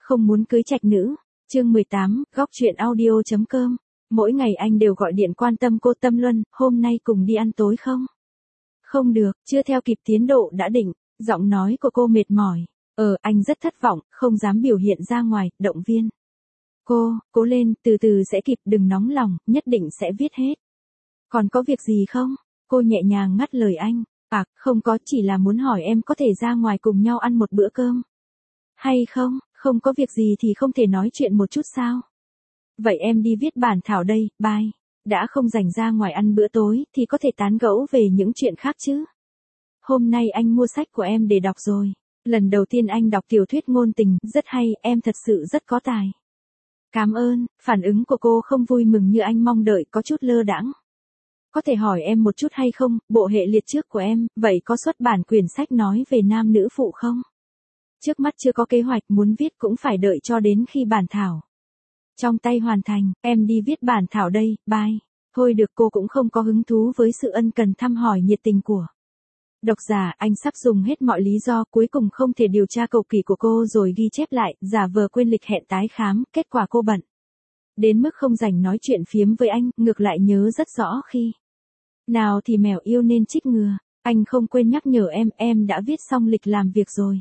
Không muốn cưới trạch nữ. Chương 18, góc chuyện audio.com. Mỗi ngày anh đều gọi điện quan tâm cô Tâm Luân, hôm nay cùng đi ăn tối không? Không được, chưa theo kịp tiến độ đã định. Giọng nói của cô mệt mỏi. Anh rất thất vọng, không dám biểu hiện ra ngoài, động viên. Cô, cố lên, từ từ sẽ kịp, đừng nóng lòng, nhất định sẽ viết hết. Còn có việc gì không? Cô nhẹ nhàng ngắt lời anh. Không có, chỉ là muốn hỏi em có thể ra ngoài cùng nhau ăn một bữa cơm. Hay không, không có việc gì thì không thể nói chuyện một chút sao? Vậy em đi viết bản thảo đây, bye. Đã không rảnh ra ngoài ăn bữa tối thì có thể tán gẫu về những chuyện khác chứ. Hôm nay anh mua sách của em để đọc rồi. Lần đầu tiên anh đọc tiểu thuyết ngôn tình, rất hay, em thật sự rất có tài. Cảm ơn, phản ứng của cô không vui mừng như anh mong đợi, có chút lơ đãng. Có thể hỏi em một chút hay không, bộ hệ liệt trước của em, vậy có xuất bản quyển sách nói về nam nữ phụ không? Trước mắt chưa có kế hoạch, muốn viết cũng phải đợi cho đến khi bản thảo trong tay hoàn thành, em đi viết bản thảo đây, bye. Thôi được, cô cũng không có hứng thú với sự ân cần thăm hỏi nhiệt tình của độc giả. Anh sắp dùng hết mọi lý do, cuối cùng không thể điều tra cầu kỳ của cô rồi ghi chép lại, giả vờ quên lịch hẹn tái khám, kết quả cô bận đến mức không rảnh nói chuyện phiếm với anh, ngược lại nhớ rất rõ khi nào thì mèo yêu nên chích ngừa. Anh không quên nhắc nhở em đã viết xong lịch làm việc rồi.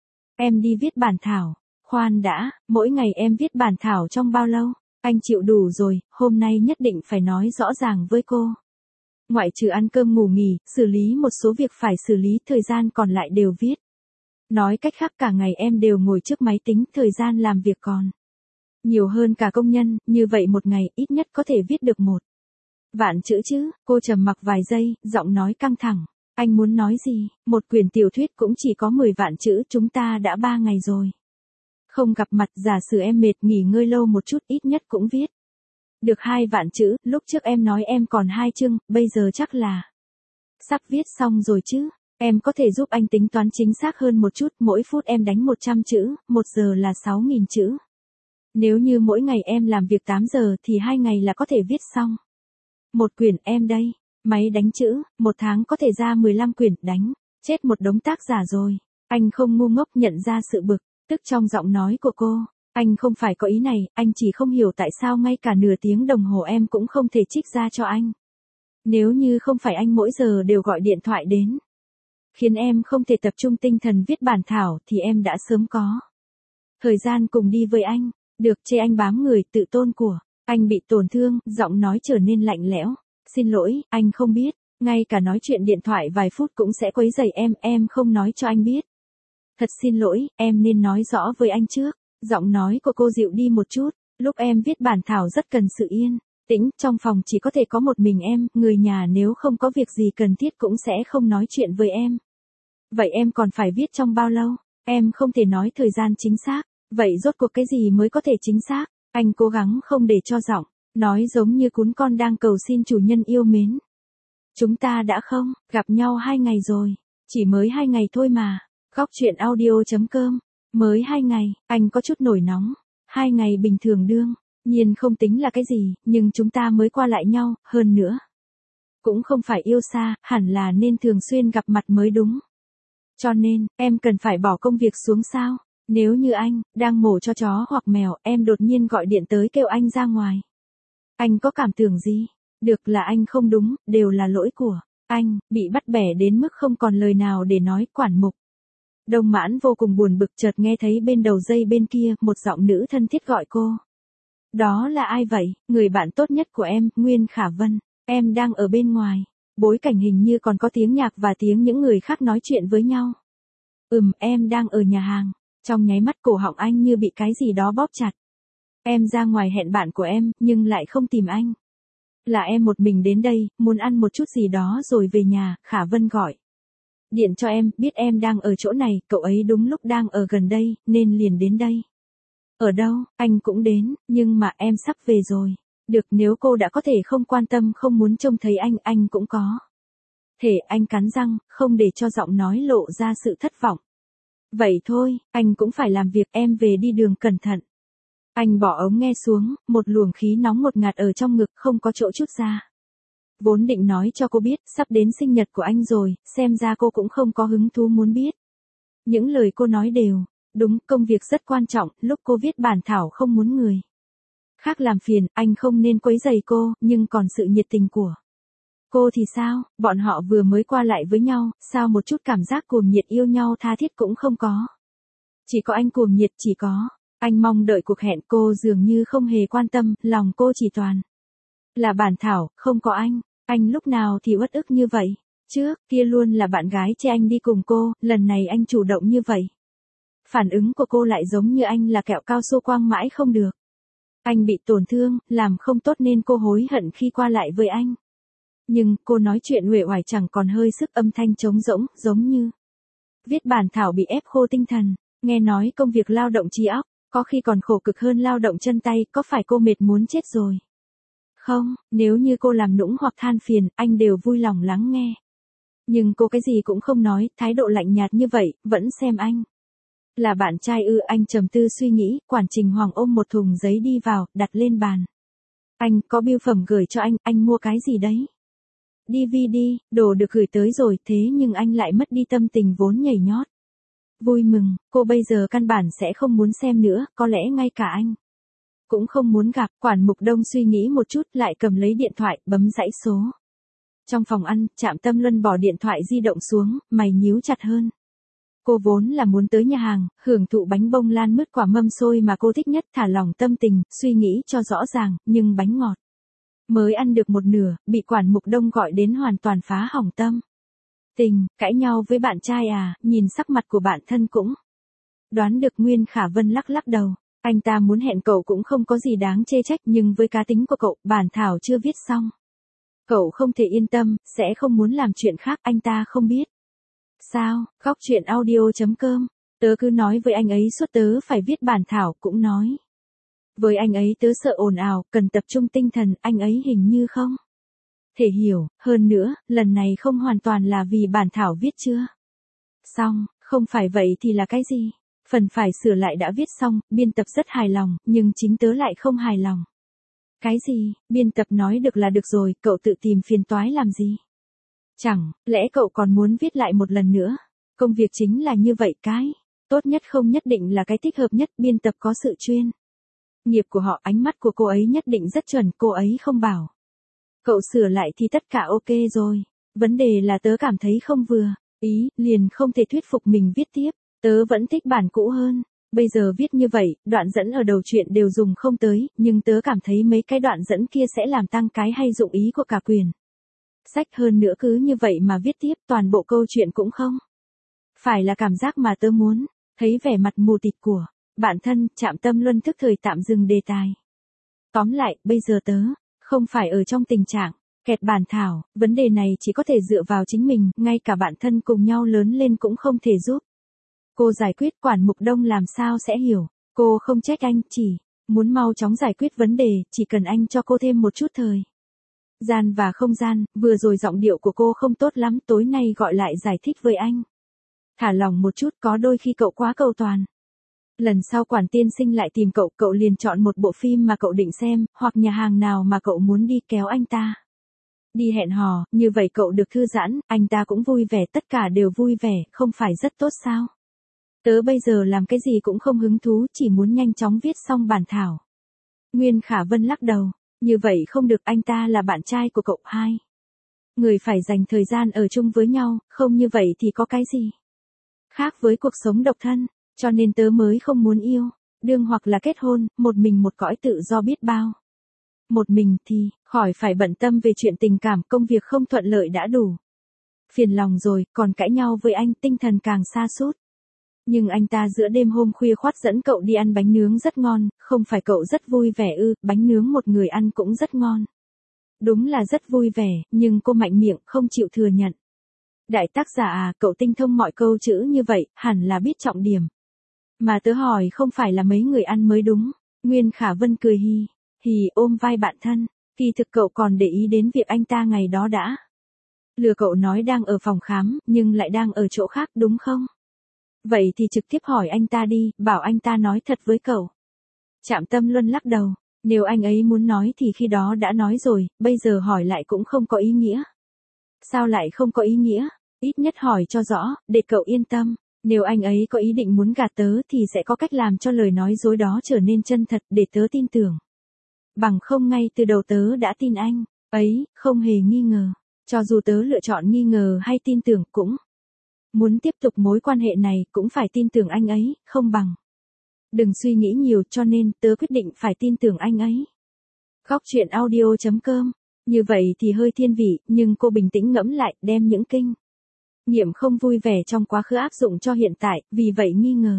Em đi viết bản thảo. Khoan đã, mỗi ngày em viết bản thảo trong bao lâu? Anh chịu đủ rồi, hôm nay nhất định phải nói rõ ràng với cô. Ngoại trừ ăn cơm ngủ nghỉ, xử lý một số việc phải xử lý, thời gian còn lại đều viết. Nói cách khác, cả ngày em đều ngồi trước máy tính, thời gian làm việc còn nhiều hơn cả công nhân, như vậy một ngày ít nhất có thể viết được 1.000.000 chữ chứ. Cô trầm mặc vài giây, giọng nói căng thẳng. Anh muốn nói gì? Một quyển tiểu thuyết cũng chỉ có 10.000.000 chữ, chúng ta đã 3 ngày rồi không gặp mặt, giả sử em mệt nghỉ ngơi lâu một chút, ít nhất cũng viết được 2.000.000 chữ, lúc trước em nói em còn 2 chương, bây giờ chắc là sắp viết xong rồi chứ. Em có thể giúp anh tính toán chính xác hơn một chút, mỗi phút em đánh 100 chữ, 1 giờ là 6.000 chữ. Nếu như mỗi ngày em làm việc 8 giờ thì 2 ngày là có thể viết xong một quyển. Em đây, máy đánh chữ, 1 tháng có thể ra 15 quyển, đánh chết một đống tác giả rồi. Anh không ngu ngốc, nhận ra sự bực tức trong giọng nói của cô. Anh không phải có ý này, anh chỉ không hiểu tại sao ngay cả nửa tiếng đồng hồ em cũng không thể trích ra cho anh. Nếu như không phải anh mỗi giờ đều gọi điện thoại đến, khiến em không thể tập trung tinh thần viết bản thảo, thì em đã sớm có thời gian cùng đi với anh. Được, chê anh bám người, tự tôn của anh bị tổn thương, giọng nói trở nên lạnh lẽo. Xin lỗi, anh không biết, ngay cả nói chuyện điện thoại vài phút cũng sẽ quấy rầy em không nói cho anh biết. Thật xin lỗi, em nên nói rõ với anh trước. Giọng nói của cô dịu đi một chút. Lúc em viết bản thảo rất cần sự yên tĩnh, trong phòng chỉ có thể có một mình em, người nhà nếu không có việc gì cần thiết cũng sẽ không nói chuyện với em. Vậy em còn phải viết trong bao lâu? Em không thể nói thời gian chính xác. Vậy rốt cuộc cái gì mới có thể chính xác? Anh cố gắng không để cho giọng nói giống như cún con đang cầu xin chủ nhân yêu mến. Chúng ta đã không gặp nhau 2 ngày rồi. Chỉ mới 2 ngày thôi mà. Góc chuyện audio.com. Mới 2 ngày, anh có chút nổi nóng. 2 ngày bình thường đương nhiên không tính là cái gì, nhưng chúng ta mới qua lại nhau, hơn nữa cũng không phải yêu xa, hẳn là nên thường xuyên gặp mặt mới đúng. Cho nên, em cần phải bỏ công việc xuống sao? Nếu như anh đang mổ cho chó hoặc mèo, em đột nhiên gọi điện tới kêu anh ra ngoài, anh có cảm tưởng gì? Được, là anh không đúng, đều là lỗi của anh. Bị bắt bẻ đến mức không còn lời nào để nói. Quản mục Đông Mãn vô cùng buồn bực, chợt nghe thấy bên đầu dây bên kia, một giọng nữ thân thiết gọi cô. Đó là ai vậy? Người bạn tốt nhất của em, Nguyên Khả Vân. Em đang ở bên ngoài. Bối cảnh hình như còn có tiếng nhạc và tiếng những người khác nói chuyện với nhau. Em đang ở nhà hàng. Trong nháy mắt cổ họng anh như bị cái gì đó bóp chặt. Em ra ngoài hẹn bạn của em, nhưng lại không tìm anh. Là em một mình đến đây, muốn ăn một chút gì đó rồi về nhà. Khả Vân gọi điện cho em, biết em đang ở chỗ này, cậu ấy đúng lúc đang ở gần đây, nên liền đến đây. Ở đâu? Anh cũng đến, nhưng mà em sắp về rồi. Được, nếu cô đã có thể không quan tâm, không muốn trông thấy anh cũng có thể. Anh cắn răng, không để cho giọng nói lộ ra sự thất vọng. Vậy thôi, anh cũng phải làm việc, em về đi, đường cẩn thận. Anh bỏ ống nghe xuống, một luồng khí nóng ngột ngạt ở trong ngực, không có chỗ trút ra. Vốn định nói cho cô biết, sắp đến sinh nhật của anh rồi, xem ra cô cũng không có hứng thú muốn biết. Những lời cô nói đều Đúng, công việc rất quan trọng, lúc cô viết bản thảo không muốn người khác làm phiền, anh không nên quấy rầy cô, nhưng còn sự nhiệt tình của cô thì sao, bọn họ vừa mới qua lại với nhau, sao một chút cảm giác cuồng nhiệt yêu nhau tha thiết cũng không có. Chỉ có anh cuồng nhiệt, chỉ có. Anh mong đợi cuộc hẹn, cô dường như không hề quan tâm, lòng cô chỉ toàn là bản thảo, không có anh. Anh lúc nào thì uất ức như vậy. Trước kia luôn là bạn gái chê anh đi cùng cô, lần này anh chủ động như vậy. Phản ứng của cô lại giống như anh là kẹo cao su quang mãi không được. Anh bị tổn thương, làm không tốt nên cô hối hận khi qua lại với anh. Nhưng cô nói chuyện uể oải chẳng còn hơi sức, âm thanh trống rỗng, giống như viết bản thảo bị ép khô tinh thần. Nghe nói công việc lao động trí óc, có khi còn khổ cực hơn lao động chân tay, có phải cô mệt muốn chết rồi? Không, nếu như cô làm nũng hoặc than phiền, anh đều vui lòng lắng nghe. Nhưng cô cái gì cũng không nói, thái độ lạnh nhạt như vậy, vẫn xem anh là bạn trai ư? Anh trầm tư suy nghĩ, quản Trình Hoàng ôm một thùng giấy đi vào, đặt lên bàn. Anh có bưu phẩm gửi cho anh mua cái gì đấy? DVD, đồ được gửi tới rồi, thế nhưng anh lại mất đi tâm tình vốn nhảy nhót. Vui mừng, cô bây giờ căn bản sẽ không muốn xem nữa, có lẽ ngay cả anh cũng không muốn gặp. Quản Mục Đông suy nghĩ một chút, lại cầm lấy điện thoại, bấm dãy số. Trong phòng ăn, Trạm Tâm Luân bỏ điện thoại di động xuống, mày nhíu chặt hơn. Cô vốn là muốn tới nhà hàng, hưởng thụ bánh bông lan mứt quả mâm xôi mà cô thích nhất, thả lỏng tâm tình, suy nghĩ cho rõ ràng, nhưng bánh ngọt mới ăn được một nửa, bị Quản Mục Đông gọi đến hoàn toàn phá hỏng tâm tình. Cãi nhau với bạn trai à? Nhìn sắc mặt của bạn thân cũng đoán được. Nguyên Khả Vân lắc lắc đầu. Anh ta muốn hẹn cậu cũng không có gì đáng chê trách, nhưng với cá tính của cậu, bản thảo chưa viết xong. Cậu không thể yên tâm, sẽ không muốn làm chuyện khác, anh ta không biết. Sao? Góc chuyện audio.com. Tớ cứ nói với anh ấy suốt tớ phải viết bản thảo, cũng nói với anh ấy tớ sợ ồn ào, cần tập trung tinh thần, anh ấy hình như không thể hiểu. Hơn nữa, lần này không hoàn toàn là vì bản thảo viết chưa xong, không phải vậy thì là cái gì? Phần phải sửa lại đã viết xong, biên tập rất hài lòng, nhưng chính tớ lại không hài lòng. Cái gì? Biên tập nói được là được rồi, cậu tự tìm phiền toái làm gì? Chẳng lẽ cậu còn muốn viết lại một lần nữa? Công việc chính là như vậy, cái tốt nhất không nhất định là cái thích hợp nhất. Biên tập có sự chuyên nghiệp của họ, ánh mắt của cô ấy nhất định rất chuẩn, cô ấy không bảo cậu sửa lại thì tất cả ok rồi. Vấn đề là tớ cảm thấy không vừa ý, liền không thể thuyết phục mình viết tiếp. Tớ vẫn thích bản cũ hơn. Bây giờ viết như vậy, đoạn dẫn ở đầu truyện đều dùng không tới, nhưng tớ cảm thấy mấy cái đoạn dẫn kia sẽ làm tăng cái hay dụng ý của cả quyển sách. Hơn nữa cứ như vậy mà viết tiếp, toàn bộ câu chuyện cũng không phải là cảm giác mà tớ muốn. Thấy vẻ mặt mù tịt của bạn thân, Trạm Tâm Luân thức thời tạm dừng đề tài. Tóm lại, bây giờ tớ không phải ở trong tình trạng kẹt bản thảo, vấn đề này chỉ có thể dựa vào chính mình, ngay cả bạn thân cùng nhau lớn lên cũng không thể giúp cô giải quyết. Quản Mục Đông làm sao sẽ hiểu. Cô không trách anh, chỉ muốn mau chóng giải quyết vấn đề, chỉ cần anh cho cô thêm một chút thời gian và không gian. Vừa rồi giọng điệu của cô không tốt lắm, tối nay gọi lại giải thích với anh. Thả lòng một chút, có đôi khi cậu quá cầu toàn. Lần sau Quản tiên sinh lại tìm cậu, cậu liền chọn một bộ phim mà cậu định xem, hoặc nhà hàng nào mà cậu muốn đi, kéo anh ta đi hẹn hò, như vậy cậu được thư giãn, anh ta cũng vui vẻ, tất cả đều vui vẻ, không phải rất tốt sao? Tớ bây giờ làm cái gì cũng không hứng thú, chỉ muốn nhanh chóng viết xong bản thảo. Nguyên Khả Vân lắc đầu. Như vậy không được, anh ta là bạn trai của cậu. Hai người phải dành thời gian ở chung với nhau, không như vậy thì có cái gì khác với cuộc sống độc thân. Cho nên tớ mới không muốn yêu đương hoặc là kết hôn, một mình một cõi tự do biết bao. Một mình thì, khỏi phải bận tâm về chuyện tình cảm, công việc không thuận lợi đã đủ phiền lòng rồi, còn cãi nhau với anh, tinh thần càng sa sút. Nhưng anh ta giữa đêm hôm khuya khoắt dẫn cậu đi ăn bánh nướng rất ngon, không phải cậu rất vui vẻ ư? Bánh nướng một người ăn cũng rất ngon. Đúng là rất vui vẻ, nhưng cô mạnh miệng, không chịu thừa nhận. Đại tác giả à, cậu tinh thông mọi câu chữ như vậy, hẳn là biết trọng điểm. Mà tớ hỏi không phải là mấy người ăn mới đúng. Nguyên Khả Vân cười hì ôm vai bạn thân. Kỳ thực cậu còn để ý đến việc anh ta ngày đó đã lừa cậu nói đang ở phòng khám, nhưng lại đang ở chỗ khác, đúng không? Vậy thì trực tiếp hỏi anh ta đi, bảo anh ta nói thật với cậu. Trạm Tâm Luân lắc đầu. Nếu anh ấy muốn nói thì khi đó đã nói rồi, bây giờ hỏi lại cũng không có ý nghĩa. Sao lại không có ý nghĩa? Ít nhất hỏi cho rõ, để cậu yên tâm. Nếu anh ấy có ý định muốn gạt tớ thì sẽ có cách làm cho lời nói dối đó trở nên chân thật để tớ tin tưởng. Bằng không ngay từ đầu tớ đã tin anh ấy, không hề nghi ngờ. Cho dù tớ lựa chọn nghi ngờ hay tin tưởng cũng muốn tiếp tục mối quan hệ này cũng phải tin tưởng anh ấy, không bằng. Đừng suy nghĩ nhiều cho nên tớ quyết định phải tin tưởng anh ấy. Góc chuyện audio.com. Như vậy thì hơi thiên vị, nhưng cô bình tĩnh ngẫm lại, đem những kinh nghiệm không vui vẻ trong quá khứ áp dụng cho hiện tại, vì vậy nghi ngờ.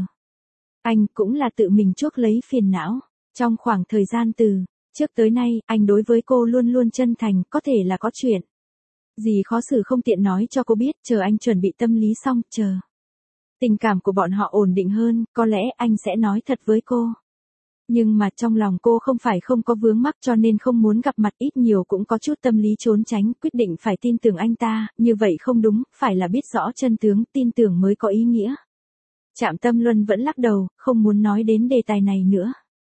Anh cũng là tự mình chuốc lấy phiền não. Trong khoảng thời gian từ trước tới nay, anh đối với cô luôn luôn chân thành, có thể là có chuyện gì khó xử không tiện nói cho cô biết, chờ anh chuẩn bị tâm lý xong, chờ tình cảm của bọn họ ổn định hơn, có lẽ anh sẽ nói thật với cô. Nhưng mà trong lòng cô không phải không có vướng mắc cho nên không muốn gặp mặt, ít nhiều cũng có chút tâm lý trốn tránh, quyết định phải tin tưởng anh ta, như vậy không đúng, phải là biết rõ chân tướng, tin tưởng mới có ý nghĩa. Trạm Tâm Luân vẫn lắc đầu, không muốn nói đến đề tài này nữa.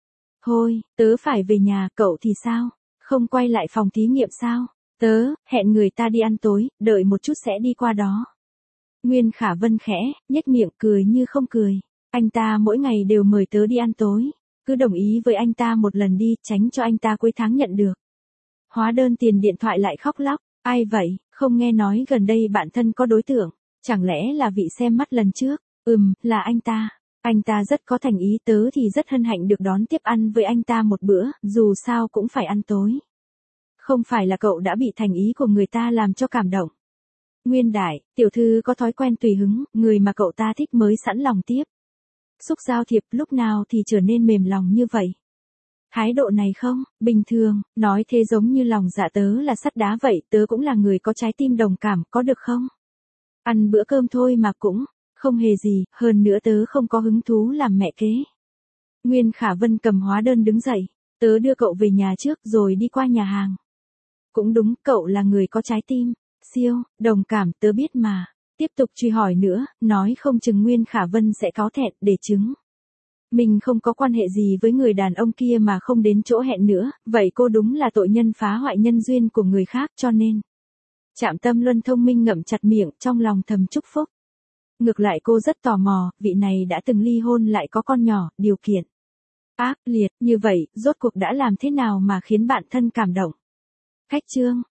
Thôi, tớ phải về nhà, cậu thì sao? Không quay lại phòng thí nghiệm sao? Tớ, hẹn người ta đi ăn tối, đợi một chút sẽ đi qua đó. Nguyên Khả Vân khẽ, nhếch miệng cười như không cười. Anh ta mỗi ngày đều mời tớ đi ăn tối. Cứ đồng ý với anh ta một lần đi, tránh cho anh ta cuối tháng nhận được hóa đơn tiền điện thoại lại khóc lóc. Ai vậy, không nghe nói gần đây bạn thân có đối tượng. Chẳng lẽ là vị xem mắt lần trước? Là anh ta. Anh ta rất có thành ý, tớ thì rất hân hạnh được đón tiếp ăn với anh ta một bữa, dù sao cũng phải ăn tối. Không phải là cậu đã bị thành ý của người ta làm cho cảm động. Nguyên Đại, tiểu thư có thói quen tùy hứng, người mà cậu ta thích mới sẵn lòng tiếp xúc giao thiệp, lúc nào thì trở nên mềm lòng như vậy. Thái độ này không, bình thường, nói thế giống như lòng dạ tớ là sắt đá vậy, tớ cũng là người có trái tim đồng cảm, có được không? Ăn bữa cơm thôi mà cũng không hề gì, hơn nữa tớ không có hứng thú làm mẹ kế. Nguyên Khả Vân cầm hóa đơn đứng dậy, tớ đưa cậu về nhà trước rồi đi qua nhà hàng. Cũng đúng, cậu là người có trái tim siêu đồng cảm, tớ biết mà. Tiếp tục truy hỏi nữa, nói không chừng Nguyên Khả Vân sẽ cáu thẹn, để chứng mình không có quan hệ gì với người đàn ông kia mà không đến chỗ hẹn nữa, vậy cô đúng là tội nhân phá hoại nhân duyên của người khác, cho nên. Trạm Tâm Luân thông minh ngậm chặt miệng, trong lòng thầm chúc phúc. Ngược lại cô rất tò mò, vị này đã từng ly hôn lại có con nhỏ, điều kiện ác liệt như vậy, rốt cuộc đã làm thế nào mà khiến bạn thân cảm động? Khách chương.